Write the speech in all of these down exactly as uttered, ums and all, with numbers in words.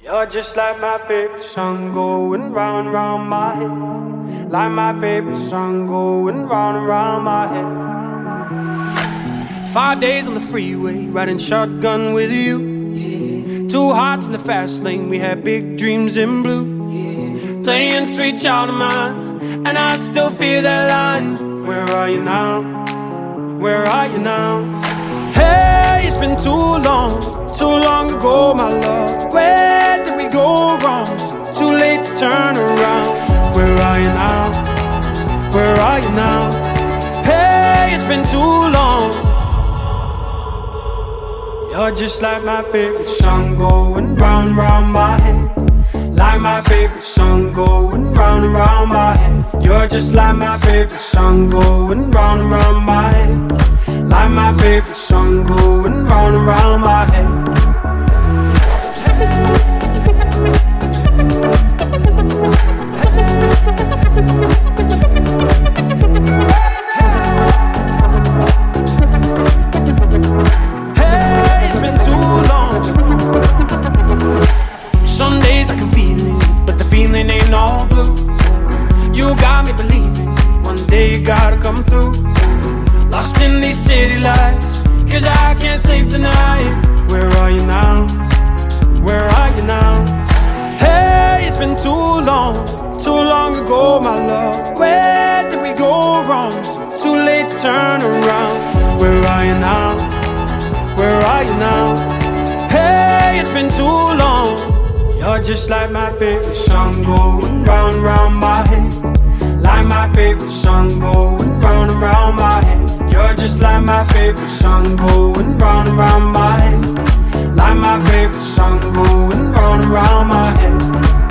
You're just like my favorite song going round and round my head. Like my favorite song going round and round my head. Five days on the freeway, riding shotgun with you. Yeah. Two hearts in the fast lane, we had big dreams in blue. Yeah. Playing Sweet Child of Mine, and I still feel that line. Where are you now? Where are you now? Hey, it's been too long, too long ago, my love. Where did we go wrong? Too late to turn around. Where are you now? Where are you now? Hey, it's been too long. You're just like my favorite song going round and round my head. Like my favorite song going round and round my head. You're just like my favorite song going round and round my head. Like my favorite song going round and round my head. Hey, it's been too long. Some days I can feel it, but the feeling ain't all blue. You got me believing one day you gotta come through. Lost in these city lights, cause I can't sleep tonight. Where are you now? Where are you now? Hey, it's been too long, too long ago, my love. Where did we go wrong? Too late to turn around. Where are you now? Where are you now? Hey, it's been too long. You're just like my favorite song going round and round my head. Like my favorite song going round and round my head. You're just like my favorite song going round and round my head. Like my favorite song going round and round my head.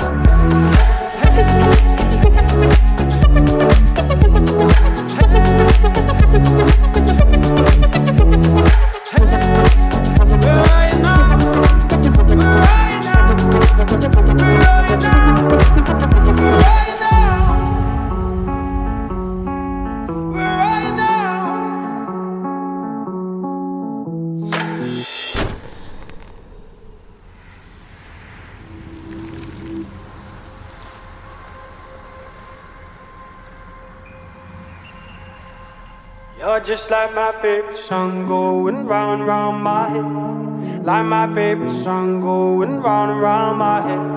You're just like my favorite song going round and round my head. Like my favorite song going round and round my head.